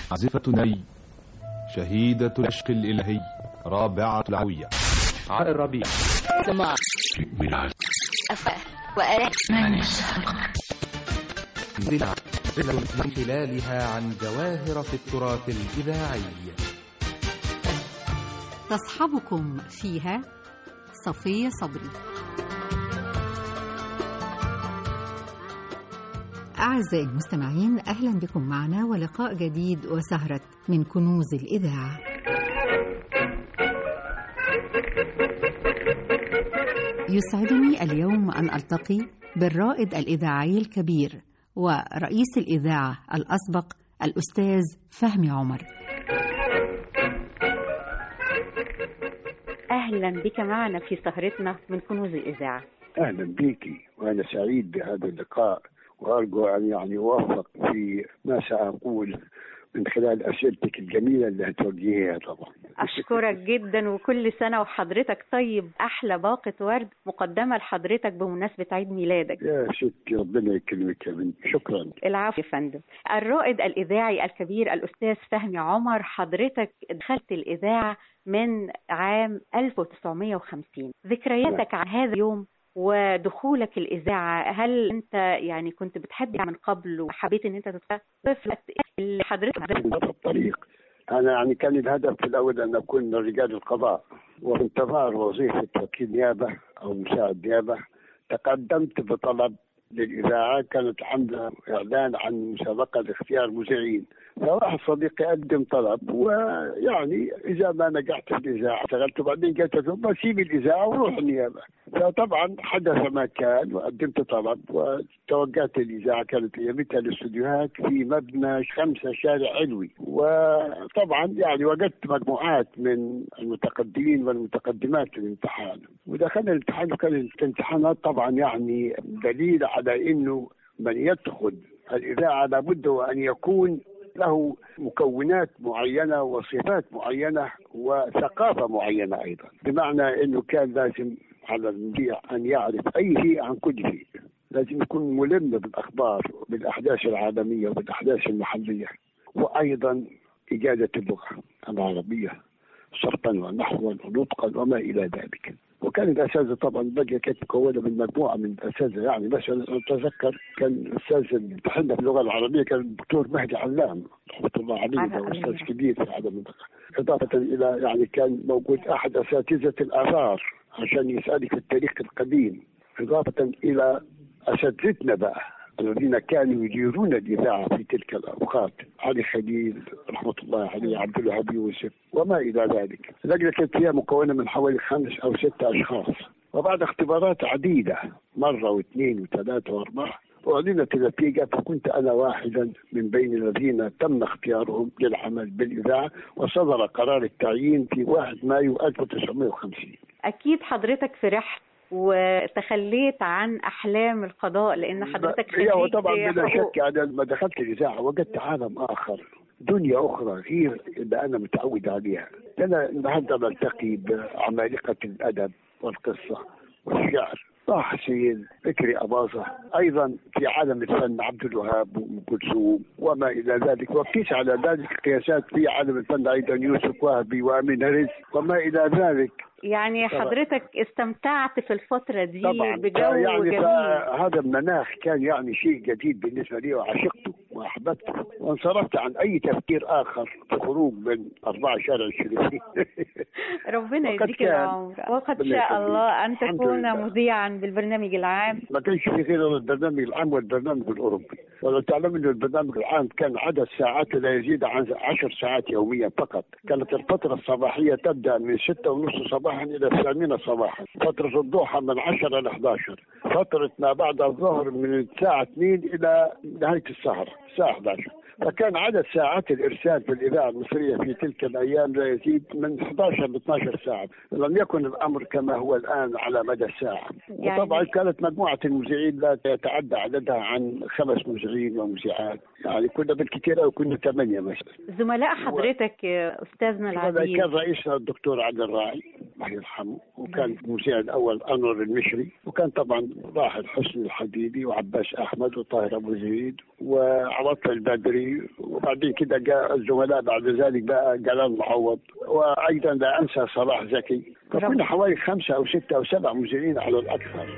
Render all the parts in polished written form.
عازفة ناي، شهيدة العشق الإلهي، رابعة العوية، عائر ربيع، سماع وآلاء من خلالها عن جواهر في التراث الإذاعي. تصحبكم فيها صفية صبري. أعزائي المستمعين، أهلا بكم معنا ولقاء جديد وسهرة من كنوز الإذاعة. يسعدني اليوم أن ألتقي بالرائد الإذاعي الكبير ورئيس الإذاعة الأسبق الأستاذ فهمي عمر. أهلا بك معنا في سهرتنا من كنوز الإذاعة. أهلا بك، وأنا سعيد بهذا اللقاء، وأرجو أن أوفق في ما سأقول من خلال أسئلتك الجميلة اللي هتوجهيها. طبعا أشكرك جدا، وكل سنة وحضرتك طيب. أحلى باقة ورد مقدمة لحضرتك بمناسبة عيد ميلادك. يا ستي ربنا يكرمك يا بنتي. شكرا. العفو يا فندم. الرائد الإذاعي الكبير الأستاذ فهمي عمر، حضرتك دخلت الإذاعة من عام 1950. ذكرياتك عن هذا اليوم ودخولك الإذاعة، هل أنت يعني كنت بتحب من قبل وحبيت أن أنت تدخل اللي حضرتك الطريق؟ أنا كان الهدف في الأول أن أكون من رجال القضاء، وانتظار وظيفة وكيل نيابة أو مساعد نيابة. تقدمت بطلب للإذاعة، كانت عاملة إعلان عن مسابقة لاختيار مذيعين، فواحد صديقي قدم طلب، ويعني إذا ما نجحت في الإذاعة اشتغلت، وبعدين قلت له بسيب الإذاعة وروح النيابة. فطبعا حدث ما كان، وقدمت طلب وتوجهت الإذاعة. كانت أيامتها الاستوديوهات في مبنى 5 شارع علوي، وطبعا يعني وجدت مجموعات من المتقدمين والمتقدمات للامتحان، ودخلنا الامتحان. وكانت الامتحانات طبعا يعني دليل على انه من يدخل الإذاعة لابد أن يكون له مكونات معينة وصفات معينة وثقافة معينة أيضا، بمعنى أنه كان لازم على المذيع أن يعرف أي شيء عن كل شيء، لازم يكون ملم بالأخبار بالأحداث العالمية وبالأحداث المحلية، وأيضا إجادة اللغة العربية صرفا ونحوا ونطقا وما إلى ذلك. وكان الأساتذة طبعا بقى كانت مكونة من مجموعة من الأساتذة، يعني مثلا أتذكر كان الأستاذ اللي امتحنا في اللغة العربية كان الدكتور مهدي علام رحمة الله عليه، ده أستاذ كبير في هذا المنطقة. إضافة إلى يعني كان موجود أحد أساتذة الآثار عشان يسألك في التاريخ القديم، إضافة إلى أساتذتنا بقى الذين كانوا يديرون الإذاعة في تلك الأوقات، علي خليل رحمة الله عليه، عبد الوهاب يوسف وما إلى ذلك. اللجنة كانت هي مكونة من حوالي 5 أو 6 أشخاص، وبعد اختبارات عديدة مرة واثنين وثلاثة وأربعة أعلنت النتيجة، فكنت أنا واحدا من بين الذين تم اختيارهم للعمل بالإذاعة، وصدر قرار التعيين في 1 مايو 1950. أكيد حضرتك فرحت وتخليت عن أحلام القضاء، لأن حضرتك خريج طبعا بلا شك. أنا لما دخلت الإذاعة وجدت عالم آخر، دنيا أخرى غير اللي أنا متعود عليها. أنا النهارده بلتقي بعمالقة الأدب والقصة والشعر، طه حسين، فكري أباظة، أيضا في عالم الفن عبد الوهاب وأم كلثوم وما إلى ذلك، وقيس على ذلك قياسات في عالم الفن أيضا يوسف وهبي وأمين رزق وما إلى ذلك. يعني حضرتك استمتعت في الفترة دي بجو يعني جميل. هذا المناخ كان يعني شيء جديد بالنسبة لي، وعشقته وأحببته، وانصرفت عن أي تفكير آخر في خروج من 4 شارع الشريفين. ربنا يديك العمر، وقد شاء الله أن تكون مذيعا بالبرنامج العام. ما كانش في غير البرنامج العام والبرنامج الأوروبي، ولو تعلم أن البرنامج العام كان عدد ساعات لا يزيد عن 10 ساعات يوميا فقط. كانت الفترة الصباحية تبدأ من 6:30 صباحا إلى 8 صباحا، فترة الضحى من 10 إلى 11، فترة ما بعد الظهر من الساعة 2 إلى نهاية السهرة الساعة 11. فكان عدد ساعات الإرسال في الإذاعة المصرية في تلك الأيام لا يزيد من 11 ل 12 ساعة، لم يكن الأمر كما هو الآن على مدى الساعة. وطبعا كانت مجموعة المذيعين لا يتعدى عددها عن 5 مذيعين ومذيعات، يعني كنا بالكثير أو كنا 8 مثلا. زملاء حضرتك أستاذنا العزيز كان رئيسنا الدكتور عبد الراعي الله يرحمه، وكان المذيع الأول أنور المشري، وكان طبعا راحل حسني الحديدي وعباس أحمد وطاهر أبو زيد وعواطف البدري، وبعدين كده جاء الزملاء بعد ذلك بقى جلال معوض، وأيضا لا أنسى صلاح زكي. فكنا حوالي 5 أو 6 أو 7 مذيعين على الأكثر.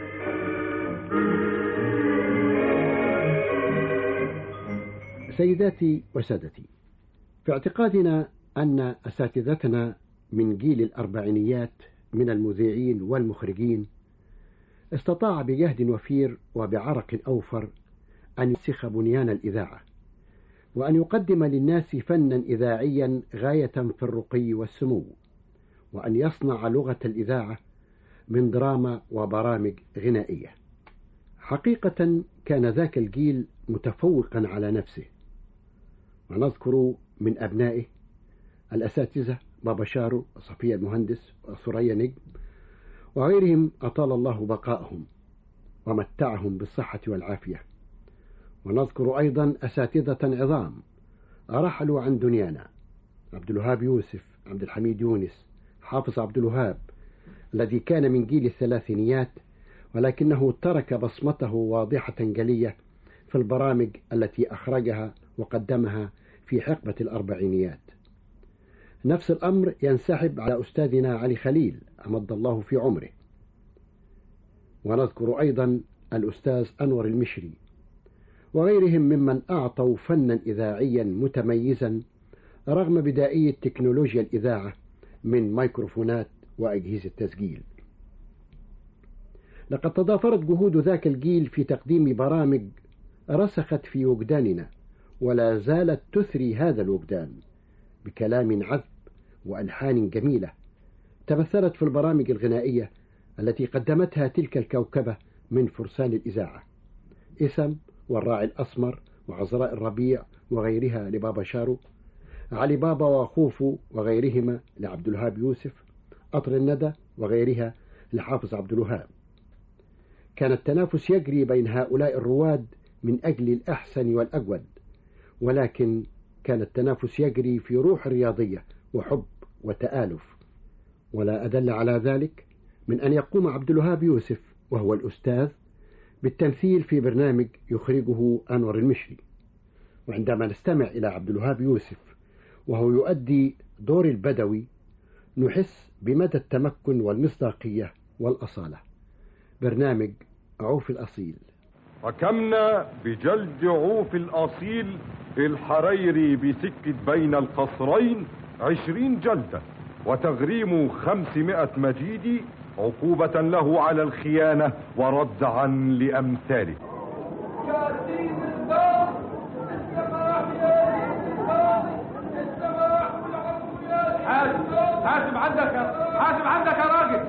سيداتي وسادتي، في اعتقادنا أن أساتذتنا من جيل الأربعينيات من المذيعين والمخرجين استطاع بجهد وفير وبعرق أوفر أن يسخ بنيان الإذاعة، وأن يقدم للناس فنا إذاعيا غاية في الرقي والسمو، وأن يصنع لغة الإذاعة من دراما وبرامج غنائية. حقيقة كان ذاك الجيل متفوقا على نفسه، ونذكر من أبنائه الأساتذة بابا شارو وصفية المهندس وثريا نجم وغيرهم أطال الله بقاءهم ومتعهم بالصحة والعافية. ونذكر أيضا أساتذة عظام رحلوا عن دنيانا: عبد الوهاب يوسف، عبد الحميد يونس، حافظ عبد الوهاب الذي كان من جيل الثلاثينيات، ولكنه ترك بصمته واضحة جلية في البرامج التي أخرجها وقدمها في حقبة الأربعينيات. نفس الأمر ينسحب على أستاذنا علي خليل أمد الله في عمره. ونذكر أيضا الأستاذ أنور المشري وغيرهم ممن أعطوا فنا إذاعيا متميزا رغم بدائية تكنولوجيا الإذاعة من ميكروفونات وأجهزة تسجيل. لقد تضافرت جهود ذاك الجيل في تقديم برامج رسخت في وجداننا ولا زالت تثري هذا الوجدان بكلام عذب وألحان جميلة تمثلت في البرامج الغنائية التي قدمتها تلك الكوكبة من فرسان الإذاعة: إسم والراعي الأسمر وعذراء الربيع وغيرها لبابا شارو، علي بابا وخوفو وغيرهما لعبد الوهاب يوسف، قطر الندى وغيرها لحافظ عبد الوهاب. كان التنافس يجري بين هؤلاء الرواد من أجل الأحسن والأجود، ولكن كان التنافس يجري في روح رياضية وحب وتآلف. ولا أدل على ذلك من أن يقوم عبد الوهاب يوسف وهو الأستاذ بالتمثيل في برنامج يخرجه أنور المشري. وعندما نستمع إلى عبد الوهاب يوسف وهو يؤدي دور البدوي نحس بمدى التمكن والمصداقية والأصالة. برنامج عوف الأصيل. حكمنا بجلد عوف الأصيل الحريري بسكة بين القصرين 20 جلدة وتغريم 500 مجيدي عقوبة له على الخيانة وردعا لأمثاله. حاسب عندك يا راجل.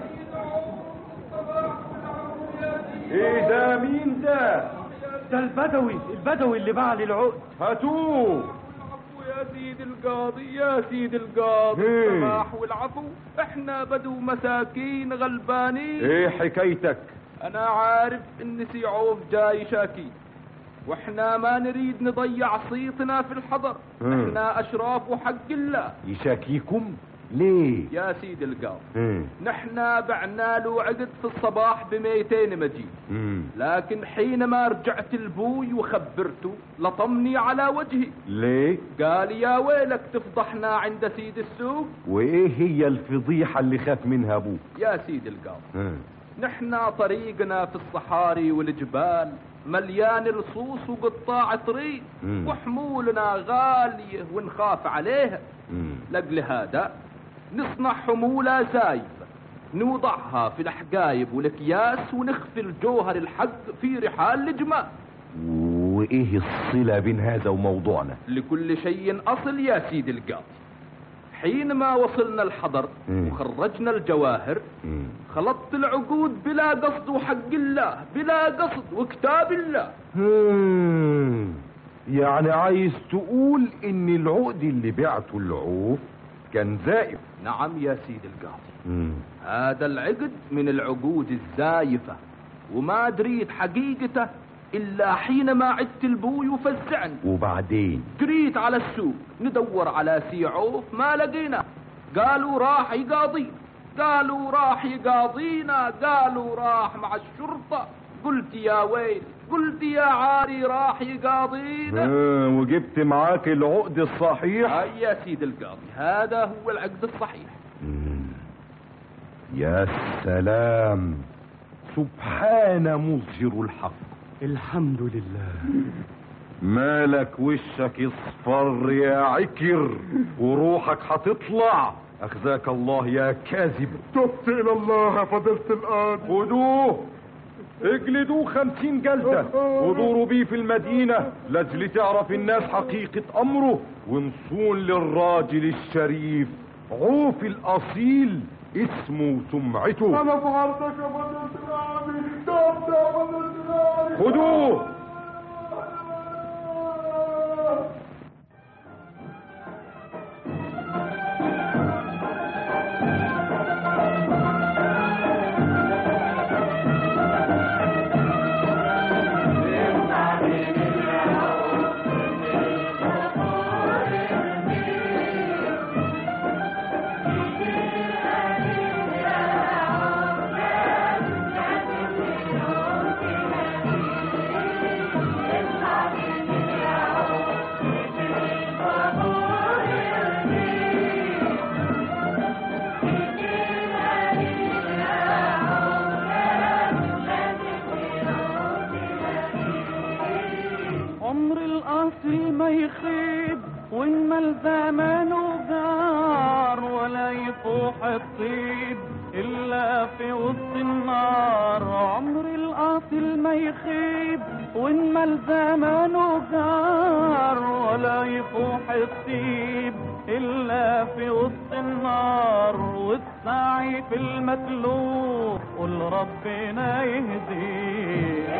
ايه ده؟ مين ده؟ ده البدوي اللي باع لي العقد. هاتوه يا سيد القاضي، يا سيد القاضي، السماح والعفو، احنا بدو مساكين غلبانين. ايه حكايتك؟ انا عارف ان سي عوف جاي شاكي، واحنا ما نريد نضيع صيتنا في الحضر. احنا اشراف وحق الله. يشاكيكم ليه يا سيد القاضي؟ نحنا بعنا له عقد في الصباح ب200 مجيد، لكن حينما رجعت لبوي وخبرته لطمني على وجهي. ليه؟ قال يا ويلك تفضحنا عند سيد السوق. وايه هي الفضيحة اللي خاف منها ابوك؟ يا سيد القاضي، نحنا طريقنا في الصحاري والجبال مليان لصوص وقطاع طريق، وحمولنا غالية ونخاف عليها. لأجل هذا نصنع حمولة زايفة نوضعها في الأحقايب والأكياس ونخفي الجوهر الحق في رحال الجمال. وإيه الصلة بين هذا وموضوعنا؟ لكل شيء أصل يا سيد القاضي. حينما وصلنا الحضر وخرجنا الجواهر خلطت العقود بلا قصد وحق الله، بلا قصد وكتاب الله. يعني عايز تقول ان العقد اللي بعته العوف كان زائف؟ نعم يا سيد القاضي. هذا العقد من العقود الزايفة، وما دريت حقيقته إلا حينما عدت البو يفزعني. وبعدين جريت على السوق ندور على سيعوف ما لقينا. قالوا راح يقاضينا، قالوا راح يقاضينا، قالوا راح مع الشرطة. قلت يا ويل، قلت يا عاري راح يقاضينا. وجبت معاك العقد الصحيح؟ هيا يا سيد القاضي، هذا هو العقد الصحيح. يا سلام، سبحان مظهر الحق. الحمد لله. مالك وشك اصفر يا عكر وروحك هتطلع؟ اخزاك الله يا كاذب. تبت الى الله يا فضيلة القاضي. خدوه اجلدوه 50 جلدة ودوروا بيه في المدينة لاجل تعرف الناس حقيقة امره، ونصون للراجل الشريف عوف الاصيل اسمه وسمعته. انا فعلتك يا فضيلة القاضي، تبت يا فضيلة القاضي. خدوه. الطيب إلا في وسط النار. عمر الأصيل ما يخيب وإنما زمانه جار، ولا يفوح الطيب إلا في وسط النار. والسعي في المطلوب قل ربنا يهديه.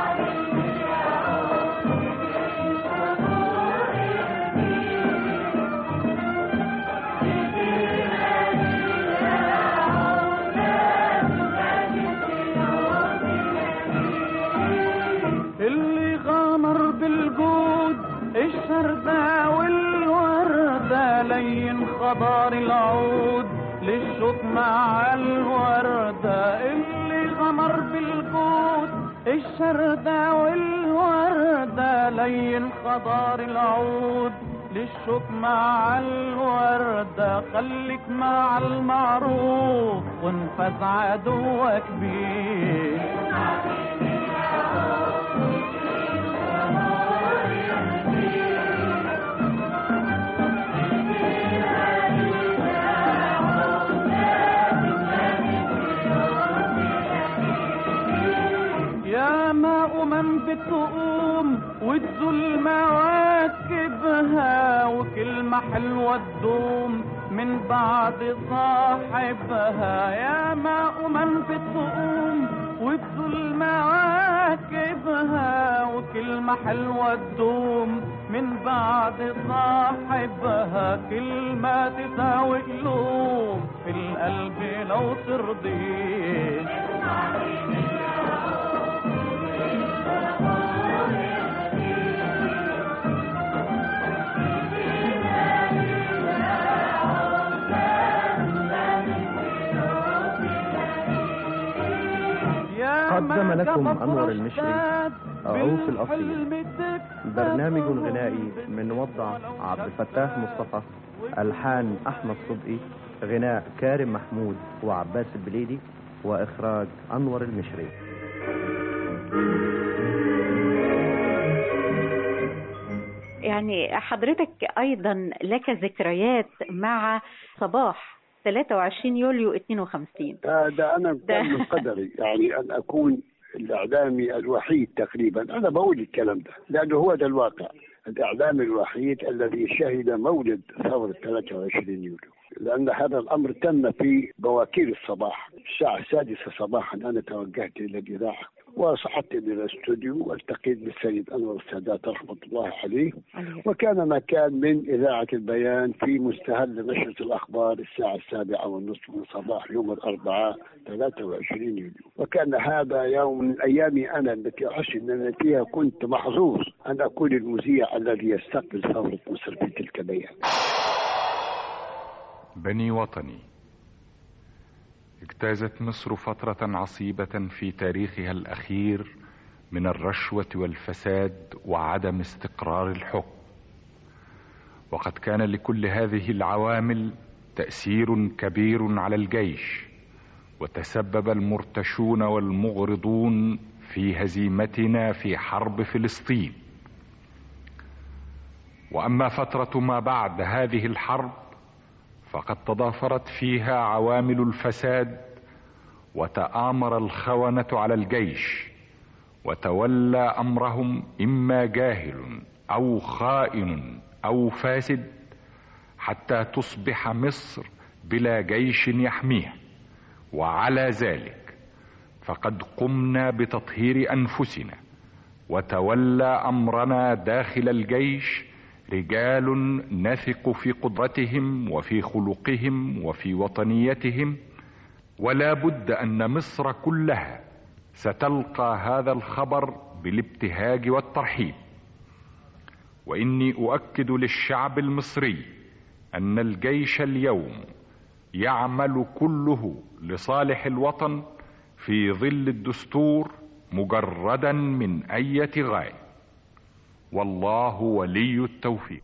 اللي غامر بالجود الشردة والوردة لين خضار العود للشوك مع الوردة. اللي غمر بالجود الشردة والوردة لين خضار العود للشوك مع الوردة. خليك مع المعروف وانفذ عدوك بيه. بتقوم وتزول مواكبها وكلمة حلوة تدوم من بعد صاحبها. يا ماء من بتقوم وتزول مواكبها وكلمة حلوة تدوم من بعد صاحبها. كلمة تساوي قلوب في القلب لو ترضيه. قدم لكم أنور المشري عوف الأصيل، برنامج غنائي من وضع عبد الفتاح مصطفى، ألحان أحمد صدقي، غناء كارم محمود وعباس البليدي، وإخراج أنور المشري. يعني حضرتك أيضا لك ذكريات مع صباح 23 يوليو 52. ده أنا كان من قدري يعني أن أكون الإعلامي الوحيد تقريبا. أنا بقول الكلام ده لأنه هو ده الواقع، الإعلامي الوحيد الذي شهد مولد ثورة 23 يوليو، لأن هذا الأمر تم في بواكير الصباح الساعة 6 صباحا. أنا توجهت إلى الإذاعة وصعدت إلى الاستوديو والتقيت بالسيد أنور السادات رحمة الله عليه، وكان مكان من إذاعة البيان في مستهل نشرة الأخبار الساعة 7:30 من صباح يوم الأربعاء 23 يوليو. وكان هذا يوم من أيامي أنا التي أحس أن فيها كنت محظوظ أن أكون المذيع الذي يستقبل ثورة مصر في تلك الأيام. بني وطني، اجتازت مصر فترة عصيبة في تاريخها الأخير من الرشوة والفساد وعدم استقرار الحكم، وقد كان لكل هذه العوامل تأثير كبير على الجيش، وتسبب المرتشون والمغرضون في هزيمتنا في حرب فلسطين. وأما فترة ما بعد هذه الحرب فقد تضافرت فيها عوامل الفساد، وتآمر الخونة على الجيش، وتولى أمرهم إما جاهل أو خائن أو فاسد، حتى تصبح مصر بلا جيش يحميها. وعلى ذلك فقد قمنا بتطهير أنفسنا، وتولى أمرنا داخل الجيش رجال نثق في قدرتهم وفي خلقهم وفي وطنيتهم، ولا بد أن مصر كلها ستلقى هذا الخبر بالابتهاج والترحيب. وإني أؤكد للشعب المصري أن الجيش اليوم يعمل كله لصالح الوطن في ظل الدستور مجردا من أي غاية، والله ولي التوفيق.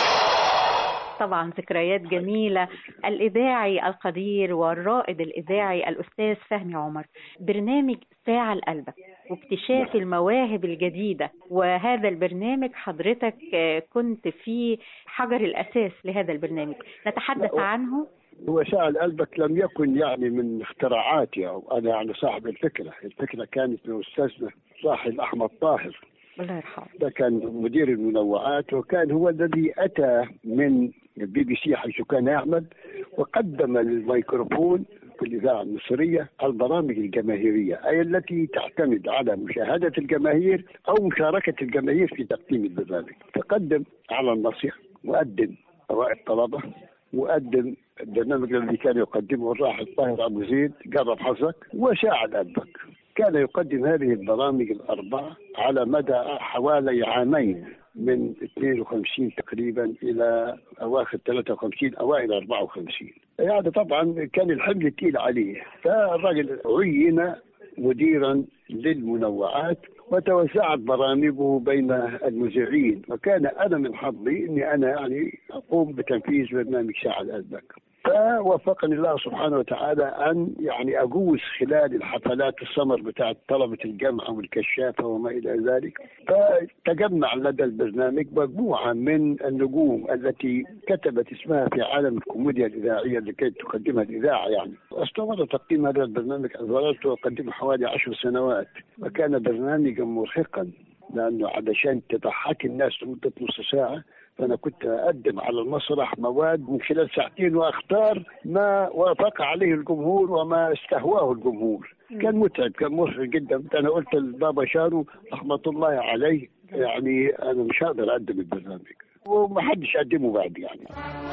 طبعا ذكريات جميلة. الإذاعي القدير والرائد الإذاعي الأستاذ فهمي عمر، برنامج ساعة لقلبك واكتشاف المواهب الجديدة، وهذا البرنامج حضرتك كنت فيه حجر الأساس لهذا البرنامج، نتحدث عنه. هو ساعة لقلبك لم يكن يعني من اختراعاتي أو أنا يعني صاحب الفكرة كانت من أستاذنا صاحب أحمد طاهر الله يرحمه. ده كان مدير المنوعات، وكان هو الذي أتى من BBC حيث كان يعمل، وقدم الميكروفون في الإذاعة المصرية البرامج الجماهيرية، أي التي تعتمد على مشاهدة الجماهير أو مشاركة الجماهير في تقديم البرنامج. فقدم على النصيحة، وقدم أوائل الطلبة، وقدم البرنامج الذي كان يقدمه الراحل طاهر أبو زيد جرب حظك، وساعة لقلبك. كان يقدم هذه البرامج الأربعة على مدى حوالي عامين، من 52 تقريبا إلى أواخر 53 أوائل 54. يعني طبعا كان الحمل تقيل عليه، فالرجل عين مديرا للمنوعات وتوزعت برامجه بين المذيعين، وكان أنا من حظي أني أنا يعني أقوم بتنفيذ برنامج ساعة لقلبك. فوفقني الله سبحانه وتعالى أن يعني أجوز خلال الحفلات السمر بتاعت طلبة الجامعة والكشافة وما إلى ذلك، فتجمع لدى البرنامج مجموعة من النجوم التي كتبت اسمها في عالم الكوميديا الإذاعية لكي تقدمها الإذاعة. يعني استمر تقديم هذا البرنامج، ظللت أقدمه حوالي 10 سنوات، وكان برنامجا مرهقا لأنه علشان تضحك الناس لمدة نص ساعة، فأنا كنت أقدم على المسرح مواد من خلال ساعتين وأختار ما وافق عليه الجمهور وما استهواه الجمهور. كان متعب، كان مرهق جدا. أنا قلت لبابا شارو رحمة الله عليه يعني أنا مش هقدر أقدم البرنامج، وما حدش قدمه بعد يعني.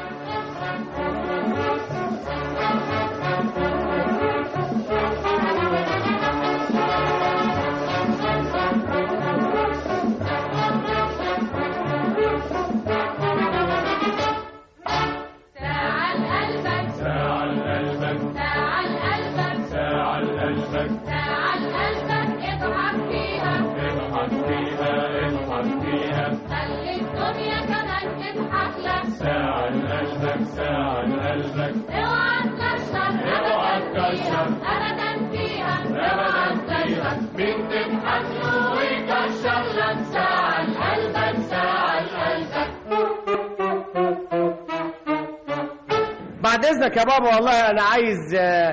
بعد اذنك يا بابا، والله انا عايز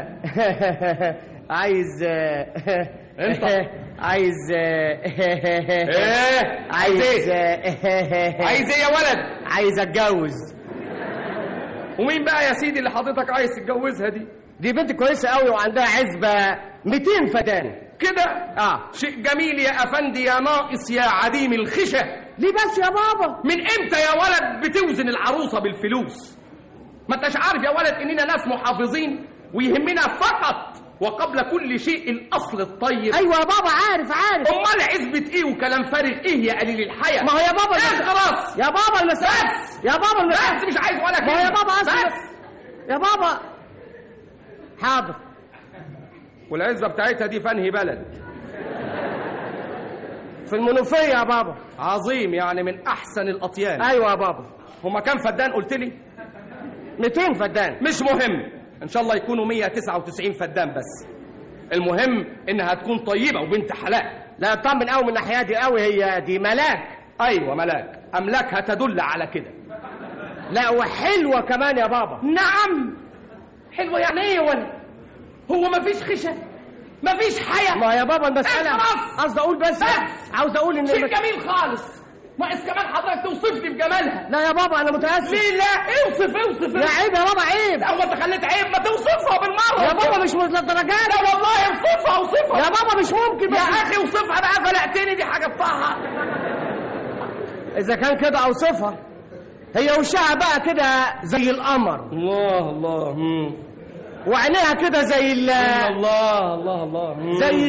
انت عايز ايه يا ولد؟ عايز اتجوز. ومين بقى يا سيدي اللي حضرتك عايز تتجوزها دي؟ دي بنت كويسه قوي وعندها عزبه 200 فدان. كده شيء جميل يا افندي يا ناقص يا عديم الخشة. ليه بس يا بابا؟ من امتى يا ولد بتوزن العروسة بالفلوس؟ ما انتش عارف يا ولد اننا ناس محافظين ويهمنا فقط وقبل كل شيء الاصل الطيب. ايوه يا بابا عارف. امال عزبة ايه وكلام فارغ ايه يا قليل الحياة؟ ما هو يا بابا خلاص يا بابا المسألة بس يا بابا بس مش عايز ولا كلمة. ما هو يا بابا بس يا بابا حاضر. والعزة بتاعتها دي فنهي بلد في المنوفية يا بابا. عظيم، يعني من احسن الاطيان. ايوه يا بابا. هما كام فدان قلت لي؟ 200 فدان. مش مهم، ان شاء الله يكونوا 199 فدان بس. المهم انها تكون طيبة وبنت حلال. لا اطمن قوي من الناحية دي قوي، هي دي ملاك. ايوه ملاك، املاكها تدل على كده. لا وحلوة كمان يا بابا. نعم حلوة. يعني ايه يا ولد؟ هو مفيش خشة مفيش حياة؟ ما يا بابا المسألة قصدي اقول بس عاوز اقول ان شيء جميل خالص. ناقص كمان حضرتك توصفني بجمالها. لا يا بابا انا متأسف. ليه لا؟ اوصف لا عيب يا بابا عيب. هو انت خليت عيب؟ ما توصفها بالمرة يا بابا مش للدرجات. لا والله اوصفها يا بابا مش ممكن يا اخي اوصفها بقى، فلقتني دي حاجة بطاحة. اذا كان كده اوصفها. هي وشها بقى كده زي القمر. الله وعينيها كده زي الله زي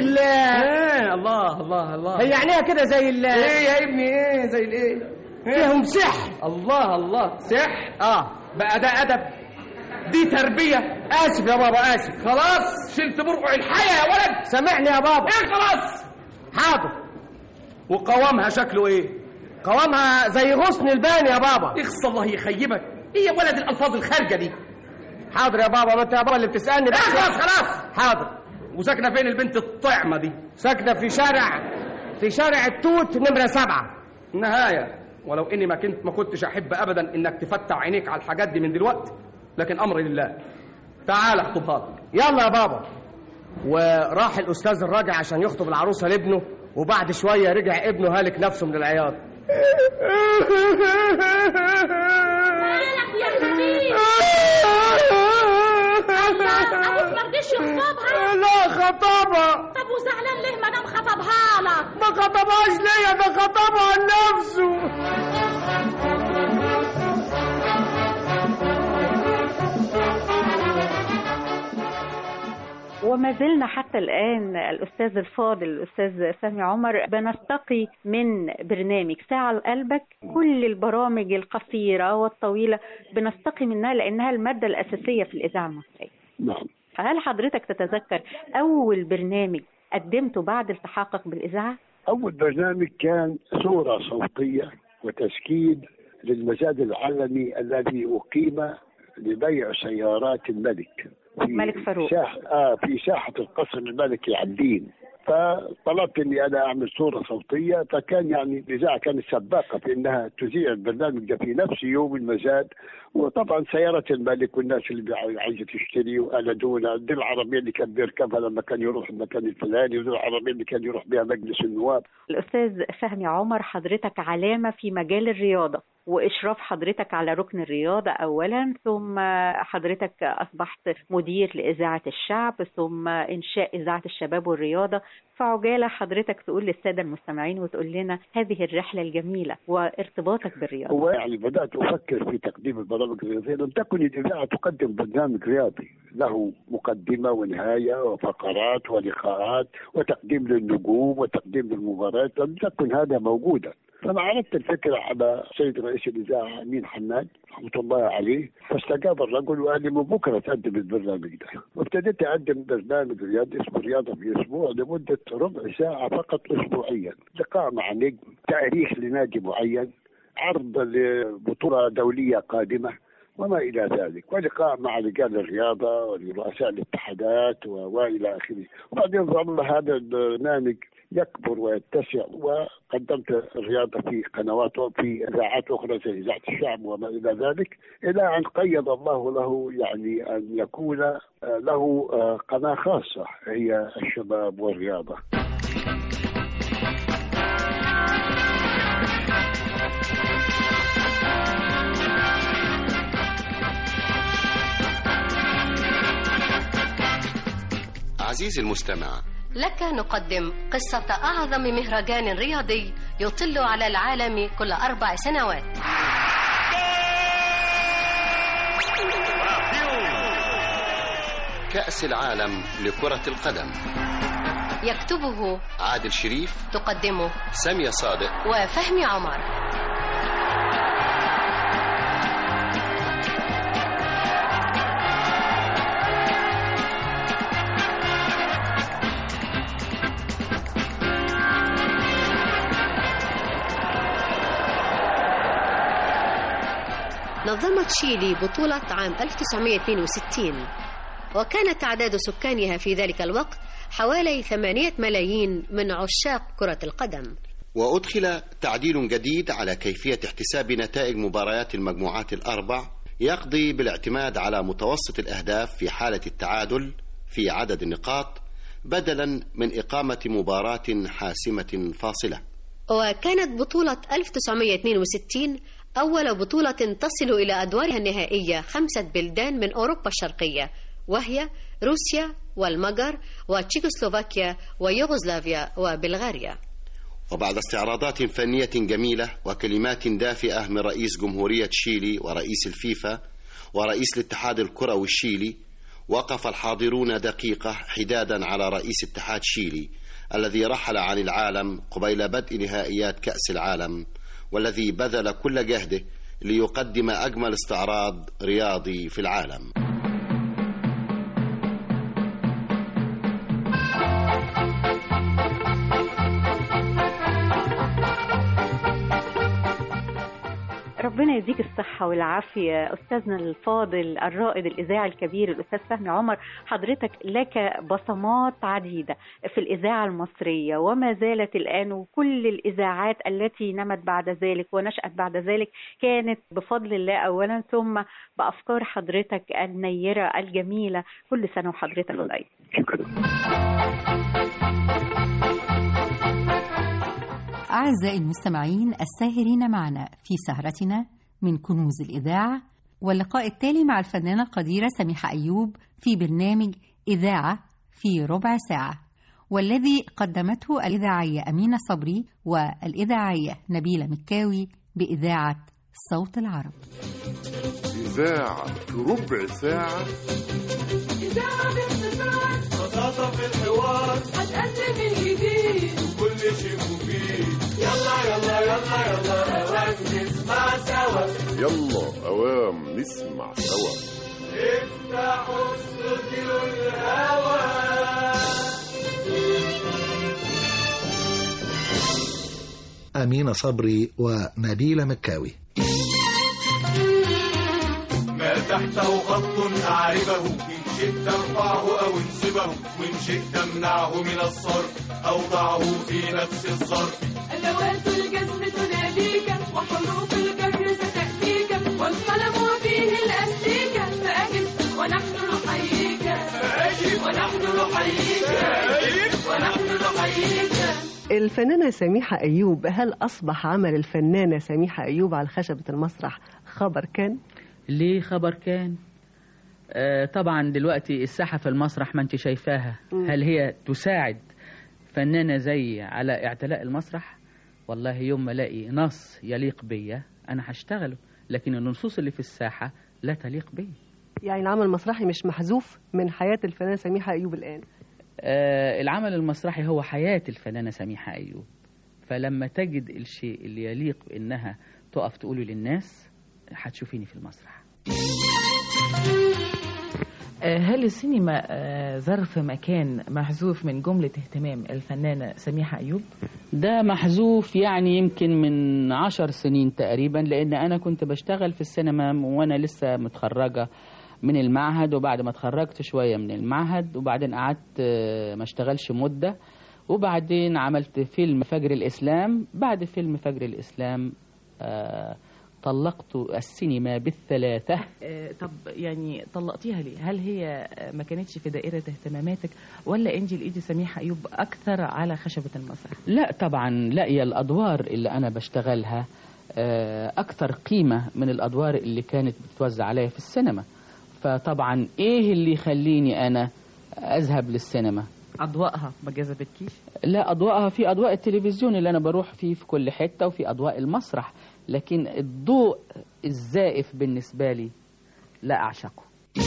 الله هي عينيها كده زي ايه يا ابني؟ ايه زي الايه؟ فيهم سحر. الله سحر. بقى ده ادب؟ دي تربية؟ اسف يا بابا اسف. خلاص شلت برقع الحياة يا ولد. سامحني يا بابا. ايه خلاص حاضر. وقوامها شكله ايه؟ قوامها زي غصن البان يا بابا. اخص الله يخيبك. ايه يا ولد الالفاظ الخارجة دي؟ حاضر يا بابا. ما انت يا بابا اللي بتسألني بقى. خلاص حاضر. وساكنة فين البنت الطعمة دي؟ ساكنة في شارع التوت نمرة 7. نهاية، ولو اني ما كنتش احب ابدا انك تفتح عينيك على الحاجات دي من دلوقتي، لكن امر لله. تعال اخطبها لك. يلا يا بابا. وراح الاستاذ الراجع عشان يخطب العروسة لابنه، وبعد شوية رجع ابنه هالك نفسه من العياط. مالك يا خبيث؟ ابوك مرضيش يخطبها؟ لا خطبها. طب وزعلان ليه ما دام خطبها لك؟ ما خطبهاش ليا، ده خطبها لنفسه. وما زلنا حتى الآن الأستاذ الفاضل الأستاذ فهمي عمر بنستقي من برنامج ساعة لقلبك كل البرامج القصيرة والطويلة بنستقي منها لأنها المادة الأساسية في الإذاعة المصرية. نعم. فهل حضرتك تتذكر أول برنامج قدمته بعد التحاقك بالإذاعة؟ أول برنامج كان صورة صوتية وتسكين للمزاد العالمي الذي أقيم لبيع سيارات الملك ملك فاروق في ساحة القصر الملكي عابدين. فطلبت اني انا اعمل صورة صوتية، فكان يعني الاذاعة كانت سباقة في انها تذيع البرنامج ده في نفس يوم المزاد. وطبعا سيارة الملك والناس اللي عايزة تشتري وقلدونا، دي العربية اللي كان بيركبها لما كان يروح المكان الفلاني، ودي العربية اللي كان يروح بها مجلس النواب. الأستاذ فهمي عمر حضرتك علامة في مجال الرياضة وإشراف حضرتك على ركن الرياضة أولا، ثم حضرتك أصبحت مدير لإذاعة الشعب، ثم إنشاء إذاعة الشباب والرياضة. فعجالة حضرتك تقول للسادة المستمعين وتقول لنا هذه الرحلة الجميلة وارتباطك بالرياضة. هو يعني بدأت أفكر في تقديم البرامج الرياضية. لم تكن الإذاعة تقدم برنامج رياضي له مقدمة ونهاية وفقرات ولقاءات وتقديم للنجوم وتقديم للمباريات، لم تكن هذا موجودا. فأنا عرضت الفكرة على سيد رئيس الإذاعة أمين حناد رحمة الله عليه، فاستجاب الرجل وقال لي من بكرة تقدم البرنامج ده. وابتديت أقدم برنامج رياضي اسمه رياضة في أسبوع لمدة ربع ساعة فقط أسبوعيا، لقاء مع نجم، تاريخ لنادي معين، عرض لبطولة دولية قادمة وما إلى ذلك، ولقاء مع رجال الرياضة ورؤساء الاتحادات وإلى آخره. وبعدين ظل هذا البرنامج يكبر ويتسع، وقدمت الرياضة في قنوات وفي إذاعات أخرى زي إذاعة الشعب وما إلى ذلك، إلى أن قيض الله له يعني أن يكون له قناة خاصة هي الشباب والرياضة. عزيزي المستمع، لك نقدم قصة أعظم مهرجان رياضي يطل على العالم كل 4 سنوات. كأس العالم لكرة القدم، يكتبه عادل شريف، تقدمه سامية صادق وفهمي عمر. نظمت شيلي بطولة عام 1962، وكانت تعداد سكانها في ذلك الوقت حوالي 8 ملايين من عشاق كرة القدم. وأدخل تعديل جديد على كيفية احتساب نتائج مباريات المجموعات ال4، يقضي بالاعتماد على متوسط الأهداف في حالة التعادل في عدد النقاط، بدلا من إقامة مباراة حاسمة فاصلة. وكانت بطولة 1962 أول بطولة تصل إلى أدوارها النهائية 5 بلدان من أوروبا الشرقية، وهي روسيا والمجر وتشيكوسلوفاكيا ويوغوسلافيا وبلغاريا. وبعد استعراضات فنية جميلة وكلمات دافئة من رئيس جمهورية شيلي ورئيس الفيفا ورئيس الاتحاد الكروي الشيلي، وقف الحاضرون دقيقة حدادا على رئيس اتحاد شيلي الذي رحل عن العالم قبيل بدء نهائيات كأس العالم، والذي بذل كل جهده ليقدم أجمل استعراض رياضي في العالم. ربنا يديك الصحة والعافية أستاذنا الفاضل الرائد الإذاعي الكبير الأستاذ فهمي عمر. حضرتك لك بصمات عديدة في الإذاعة المصرية وما زالت الآن، وكل الإذاعات التي نمت بعد ذلك ونشأت بعد ذلك كانت بفضل الله أولا، ثم بأفكار حضرتك النيرة الجميلة. كل سنة وحضرتك طيب. شكرا. أعزائي المستمعين الساهرين معنا في سهرتنا من كنوز الإذاعة، واللقاء التالي مع الفنانة القديرة سميحة أيوب في برنامج إذاعة في ربع ساعة، والذي قدمته الإذاعية أمينة صبري والإذاعية نبيلة مكاوي بإذاعة صوت العرب. إذاعة في ربع ساعة، إذاعة باختصار، بساطة في الحوار، هتقدم الجديد وكل شيء مفيد. يلا يلا يلا يلا أوام نسمع سوا، يلا أوام نسمع سوا، افتحوا استوديو الهوا. أمينة صبري ونبيلة مكاوي. ما تحته خط أعربه، إن شئت ارفعه أو انصبه، وإن شئت امنعه من الصرف أو ضعه في نفس الظرف. أدوات الجزم تناديك وحروف الجر ستأتيك، والقلم وفيه الأستيكة، فأجب ونحن نحييك، فأجب ونحن نحييك، فأجب ونحن نحييك. الفنانة سميحة أيوب، هل أصبح عمل الفنانة سميحة أيوب على خشبة المسرح خبر كان؟ ليه خبر كان؟ طبعا دلوقتي الساحة في المسرح ما انت شايفاها، هل هي تساعد فنانة زي على اعتلاء المسرح؟ والله يوم ما الاقي نص يليق بيا أنا هشتغله، لكن النصوص اللي في الساحة لا تليق بيا. يعني العمل المسرحي مش محذوف من حياة الفنانة سميحة أيوب الآن؟ العمل المسرحي هو حياة الفنانة سميحة أيوب، فلما تجد الشيء اللي يليق بأنها تقف تقوله للناس هتشوفيني في المسرح. هل السينما ظرف مكان محذوف من جملة اهتمام الفنانة سميحة أيوب؟ ده محذوف يعني يمكن من 10 سنين تقريبا، لأن أنا كنت بشتغل في السينما وأنا لسه متخرجة من المعهد، وبعد ما اتخرجت شوية من المعهد وبعدين قعدت ما اشتغلش مدة، وبعدين عملت فيلم فجر الإسلام. بعد فيلم فجر الإسلام طلقت السينما بالثلاثة. طب يعني طلقتيها ليه؟ هل هي ما كانتش في دائرة اهتماماتك، ولا انت لقيتي سميحة أيوب أكثر على خشبة المسرح؟ لا طبعا، لاقيه الأدوار اللي أنا بشتغلها أكثر قيمة من الأدوار اللي كانت بتتوزع عليا في السينما. فطبعا إيه اللي يخليني أنا أذهب للسينما؟ اضواءها ما جذبتكيش؟ لا، اضواءها في اضواء التلفزيون اللي انا بروح فيه في كل حته، وفي اضواء المسرح، لكن الضوء الزائف بالنسبه لي لا اعشقه.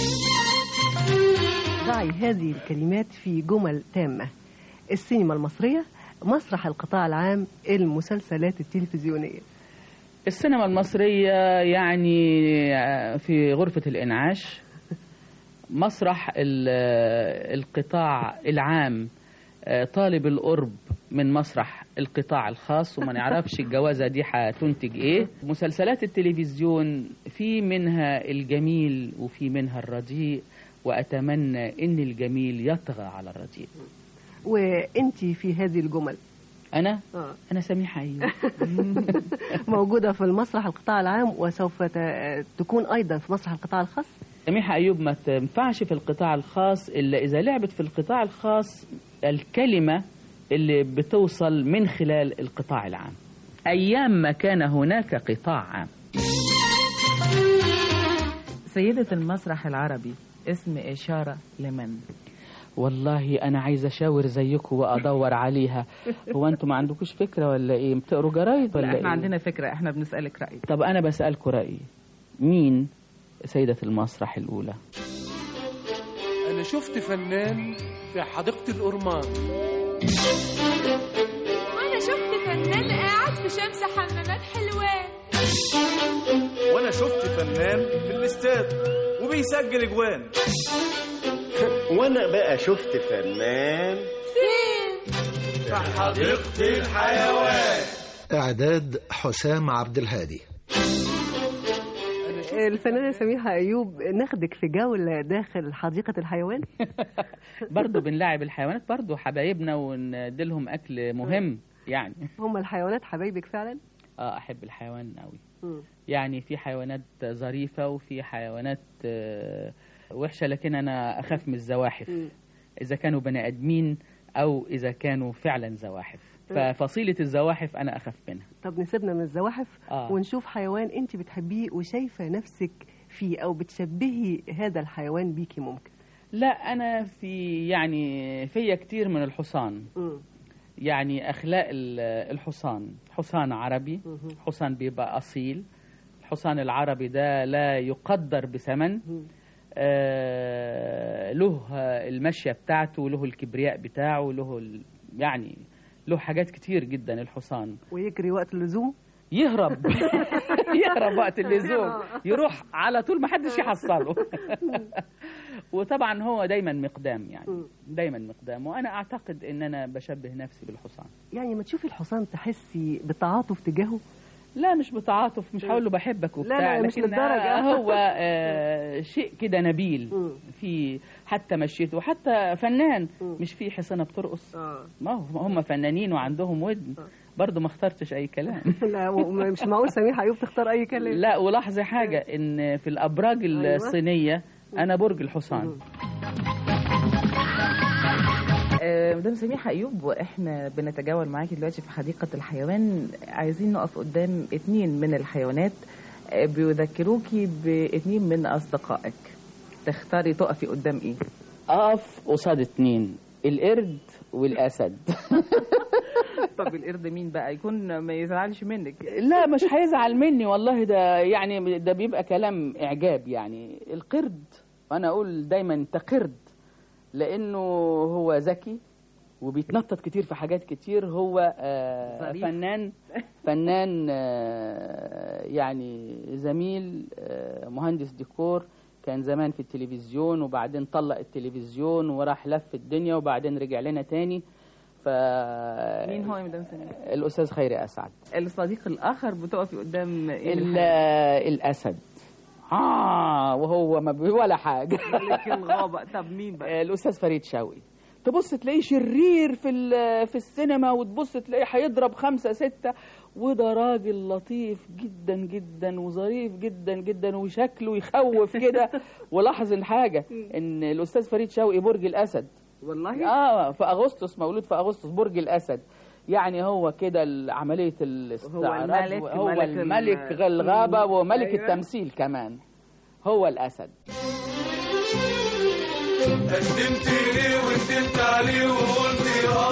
ضعي هذه الكلمات في جمل تامه. السينما المصريه، مسرح القطاع العام، المسلسلات التلفزيونيه. السينما المصريه يعني في غرفه الانعاش، مسرح القطاع العام طالب القرب من مسرح القطاع الخاص، وما نعرفش الجوازة دي هتنتج ايه. مسلسلات التلفزيون في منها الجميل وفي منها الرديء، وأتمنى إن الجميل يطغى على الرديء. وانتي في هذه الجمل؟ أنا سميحة أيوب. موجودة في المسرح القطاع العام، وسوف تكون أيضا في مسرح القطاع الخاص. سميحة أيوب ما تنفعش في القطاع الخاص إلا إذا لعبت في القطاع الخاص الكلمة اللي بتوصل من خلال القطاع العام، أيام ما كان هناك قطاع عام. سيدة المسرح العربي، اسم إشارة لمن؟ والله أنا عايز أشاور زيكم وأدور عليها. هو أنتم ما عندكوش فكرة ولا إيه؟ بتقروا جرايد ولا إيه؟ إحنا عندنا فكرة، إحنا بنسألك رأي. طب أنا بسألكوا رأيي، مين سيدة المسرح الأولى؟ أنا شفت فنان في حديقة الأورمان، وأنا شفت فنان قاعد في شمس حمامات حلوان، وأنا شفت فنان في الاستاد وبيسجل أجوان، وأنا بقى شفت فنان فين؟ في حديقة الحيوان. إعداد حسام عبد الهادي. الفنانة سميحة أيوب، ناخدك في جولة داخل حديقة الحيوان. برضو بنلاعب الحيوانات، برضو حبايبنا ونديلهم أكل مهم يعني. هم الحيوانات حبايبك فعلا؟ أحب الحيوان قوي. يعني في حيوانات ظريفة وفي حيوانات وحشة، لكن أنا أخاف من الزواحف إذا كانوا بني آدمين أو إذا كانوا فعلا زواحف. ففصيلة الزواحف أنا أخاف منها. طب نسيبنا من الزواحف ونشوف حيوان أنت بتحبيه وشايفة نفسك فيه، أو بتشبهي هذا الحيوان بيكي ممكن. لا، أنا فيا كتير من الحصان. يعني أخلاق الحصان، حصان عربي، حصان بيبقى أصيل. الحصان العربي ده لا يقدر بثمن. له المشية بتاعته، له الكبرياء بتاعه، يعني له حاجات كتير جدا الحصان. ويجري وقت اللزوم، يهرب. يهرب وقت اللزوم، يروح على طول ما حدش يحصله. وطبعا هو دايما مقدام، يعني دايما مقدام، وانا اعتقد ان انا بشبه نفسي بالحصان. يعني ما تشوفي الحصان تحسي بتعاطف تجاهه؟ لا، مش بتعاطف، مش هقول له بحبك وبتاع، لا مش للدرجة. هو شيء كده نبيل في حتى مشيته، وحتى فنان. مش في حصانة بترقص؟ ما هم فنانين وعندهم ودن. برضه ما اخترتش اي كلام. لا، مش معقول سميحة أيوب تختار اي كلام. لا، ولاحظي حاجة، ان في الابراج الصينية انا برج الحصان. مدام سميحة أيوب، وإحنا بنتجول معاكي دلوقتي في حديقة الحيوان، عايزين نقف قدام 2 من الحيوانات بيذكروكي ب2 من أصدقائك. تختاري تقفي قدام إيه؟ أقف قصاد 2، القرد والأسد. طب القرد مين بقى؟ يكون ما يزعلش منك؟ لا، مش هيزعل مني والله، ده يعني ده بيبقى كلام إعجاب. يعني القرد أنا أقول دايما أنت قرد، لأنه هو ذكي وبيتنطط كتير في حاجات كتير. هو فنان يعني زميل مهندس ديكور، كان زمان في التلفزيون وبعدين طلق التلفزيون وراح لف الدنيا وبعدين رجع لنا تاني. مين هو يا مدام سميحة؟ الأستاذ خيري أسعد. الصديق الآخر بتقفي قدام الأسد. وهو ما ولا حاجة. لكن غابة. طب مين بقى؟ الأستاذ فريد شوقي. تبص تلاقيه شرير في السينما، وتبص تلاقيه هيضرب 5 6، وده راجل لطيف جدا جدا وظريف جدا جدا وشكله يخوف كده. ولاحظ الحاجة ان الأستاذ فريد شوقي برج الأسد. والله؟ في أغسطس، مولود في أغسطس، برج الأسد. يعني هو كده عملية الاستعراض، هو الملك الغابة وملك التمثيل كمان، هو الأسد. قدمت ليه وندمت عليه وقلت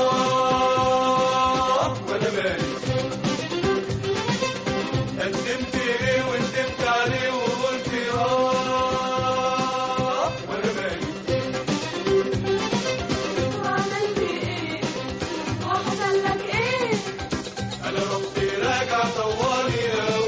وانا مالي. قدمت ليه وندمت عليه وقلت وانا مالي. وعملت ايه وحصل لك ايه؟ انا رحت راجع طوالي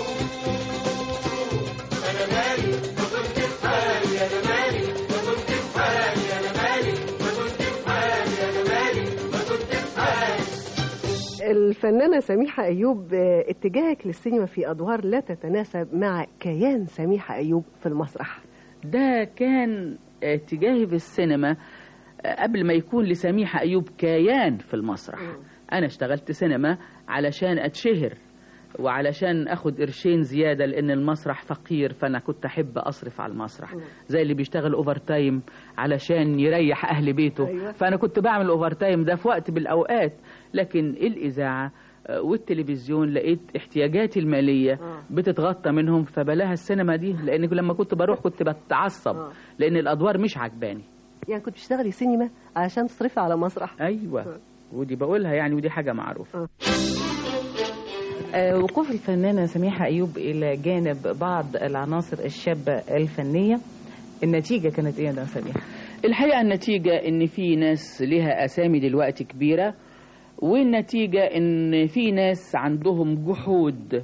انا مالي ما كنت في حالي. انا مالي ما كنت في حالي. انا مالي ما كنت في حالي. انا مالي ما كنت في حالي. الفنانة سميحة أيوب، اتجاهك للسينما في أدوار لا تتناسب مع كيان سميحة أيوب في المسرح. ده كان اتجاهي في السينما قبل ما يكون لسميحة أيوب كيان في المسرح. أنا اشتغلت سينما علشان أتشهر وعلشان أخد قرشين زيادة، لأن المسرح فقير، فأنا كنت أحب أصرف على المسرح زي اللي بيشتغل أوفر تايم علشان يريح أهل بيته. أيوة. فأنا كنت بعمل أوفر تايم ده في وقت بالأوقات، لكن الإذاعة والتلفزيون لقيت احتياجاتي المالية بتتغطى منهم، فبلاها السينما دي، لأن لما كنت بروح كنت بتعصب لأن الأدوار مش عجباني. يعني كنت بتشتغلي سينما علشان تصرفي على مسرح. أيوة. ودي بقولها يعني، ودي حاجة معروفة. وقوف الفنانة سميحة أيوب إلى جانب بعض العناصر الشابة الفنية، النتيجة كانت إيه يا سميحة؟ الحقيقة النتيجة إن في ناس لها أسامي دلوقتي كبيرة، والنتيجة إن في ناس عندهم جحود.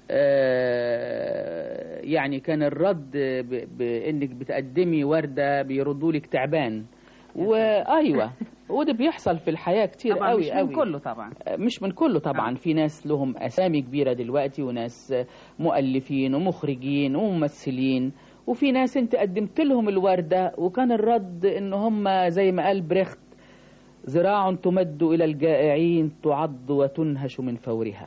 يعني كان الرد بإنك بتقدمي وردة بيردوا لك تعبان. وأيوة وده بيحصل في الحياة كتير طبعا قوي مش من كله طبعا. مش من كله طبعا. في ناس لهم أسامي كبيرة دلوقتي، وناس مؤلفين ومخرجين وممثلين، وفي ناس انت قدمت لهم الوردة وكان الرد ان هم زي ما قال بريخت: ذراع تمد إلى الجائعين تعض وتنهش من فورها.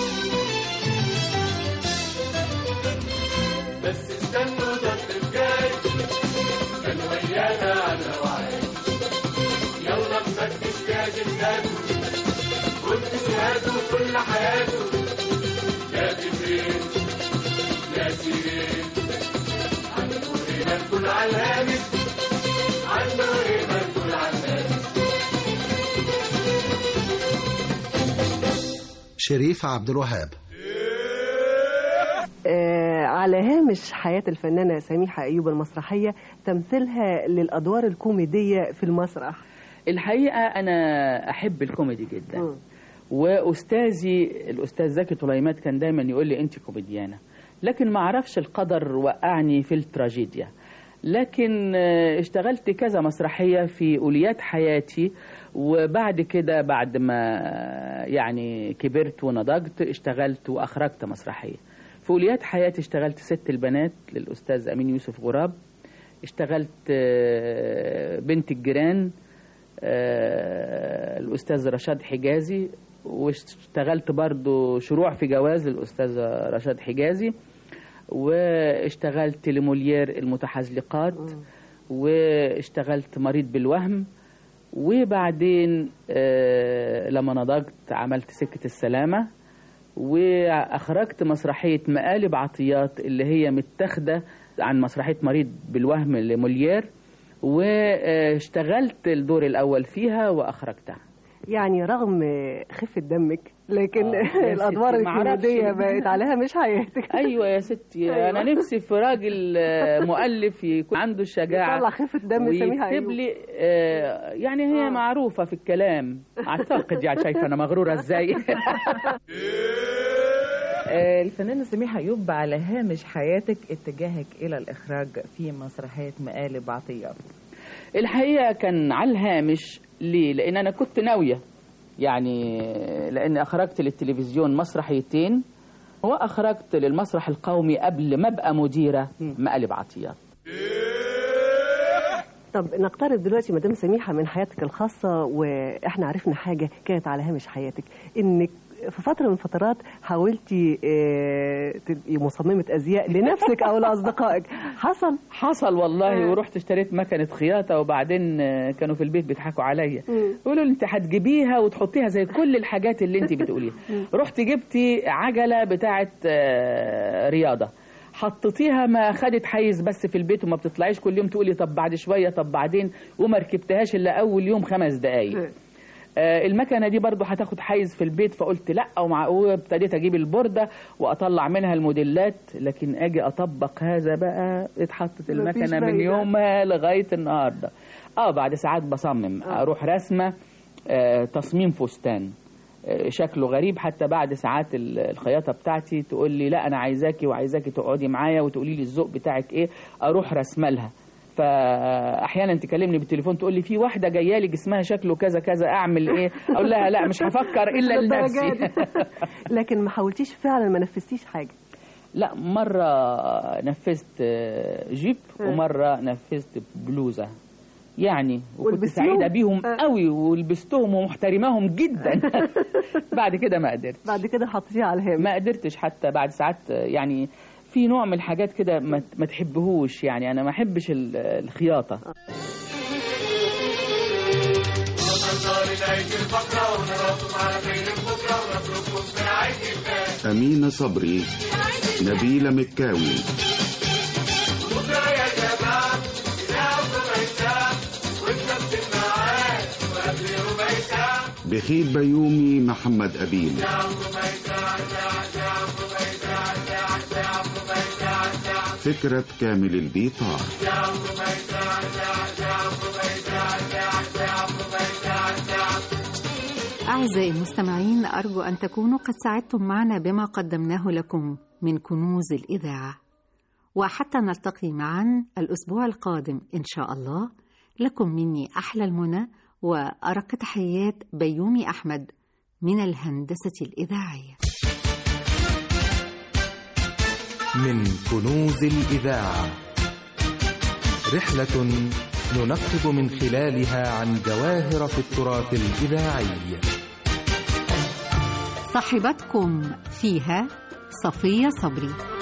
بس استنوا ده الجاي كان ويانا على وعي. يلا نفتش كاجن ذاته كنت سهاته كل حياته. يا تفرين يا سيرين عنده ايه منقول على الهامش. عنده ايه منقول على الهامش. شريف عبد الوهاب. على هامش حياة الفنانة سميحة أيوب المسرحية تمثيلها للأدوار الكوميدية في المسرح. الحقيقة أنا أحب الكوميدي جدا. وأستاذي الأستاذ زكي طليمات كان دايما يقول لي أنت كوميديانة، لكن ما عرفش القدر وقعني في التراجيديا. لكن اشتغلت كذا مسرحية في أوليات حياتي، وبعد كده بعد ما يعني كبرت ونضجت اشتغلت وأخرجت مسرحية. في أوليات حياتي اشتغلت ست البنات للأستاذ أمين يوسف غراب، اشتغلت بنت الجيران الأستاذ رشاد حجازي، واشتغلت برضو شروع في جواز الأستاذ رشاد حجازي، واشتغلت لموليير المتحزلقات، واشتغلت مريض بالوهم، وبعدين لما نضجت عملت سكة السلامة، وأخرجت مسرحية مقالب عطيات اللي هي متاخدة عن مسرحية مريض بالوهم لموليير، واشتغلت الدور الأول فيها وأخرجتها. يعني رغم خفة دمك لكن الأدوار الكوميدية بقت عليها مش حياتك. أيوة يا ستي. أيوة. أنا نفسي في راجل مؤلف يكون عنده الشجاعة يطلع خفة دم سميحة أيوب. ويكتب لي يعني هي معروفة في الكلام أعتقد. يعني شايفة أنا مغرورة إزاي. الفنانة سميحة أيوب، على هامش حياتك اتجاهك إلى الإخراج في مسرحية مقالب عطيات. الحقيقة كان على الهامش. ليه؟ لأن أنا كنت ناوية، يعني لأن أخرجت للتلفزيون مسرحيتين، وأخرجت للمسرح القومي قبل ما أبقى مديرة مقالب عطيات. طب نقترب دلوقتي مدام سميحة من حياتك الخاصة، وإحنا عرفنا حاجة كانت على هامش حياتك، إنك في فترة من فترات حاولتي تبقي مصممة أزياء لنفسك أو لأصدقائك. حصل والله. ورحت اشتريت مكنة خياطة، وبعدين كانوا في البيت بيضحكوا عليا، يقولوا لي انت هتجيبيها وتحطيها زي كل الحاجات اللي انت بتقوليها. رحت جبتي عجلة بتاعة رياضة، حطيتيها ما خدت حيز بس في البيت وما بتطلعيش كل يوم تقولي طب بعد شوية طب بعدين، وما ركبتهاش إلا أول يوم 5 دقايق. المكنة دي برضو هتاخد حيز في البيت، فقلت لا، وابتديت أجيب البوردة وأطلع منها الموديلات، لكن أجي أطبق هذا بقى اتحطت المكنة من يومها لغاية النهاردة. بعد ساعات بصمم أروح رسمة تصميم فستان شكله غريب، حتى بعد ساعات الخياطة بتاعتي تقول لي لا أنا عايزاكي وعايزاكي تقعدي معايا وتقولي لي الذوق بتاعك إيه، أروح رسمة لها. فاحيانا تكلمني بالتليفون تقول لي في واحده جايه لي جسمها شكله كذا كذا، اعمل ايه؟ اقول لها لا مش هفكر الا لنفسي. لكن ما حاولتيش فعلا، ما نفذتيش حاجه؟ لا، مره نفذت جيب ومره نفذت بلوزه يعني، وكنت سعيده بيهم قوي ولبستهم ومحترماهم جدا. بعد كده ما قدرتش. بعد كده حطيتيها على الهام؟ ما قدرتش حتى بعد ساعات يعني. في نوع من الحاجات كده ما تحبهوش يعني، أنا ما أحبش الخياطة. أمينة صبري، نبيلة مكاوي، بخيت بيومي، محمد أبيل، فكرة كامل البيطار. أعزائي المستمعين، أرجو أن تكونوا قد ساعدتم معنا بما قدمناه لكم من كنوز الإذاعة، وحتى نلتقي معا الأسبوع القادم إن شاء الله، لكم مني أحلى المنى وأرق تحيات بيومي أحمد من الهندسة الإذاعية. من كنوز الإذاعة، رحلة ننقب من خلالها عن جواهر في التراث الإذاعي. صاحبتكم فيها صفية صبري.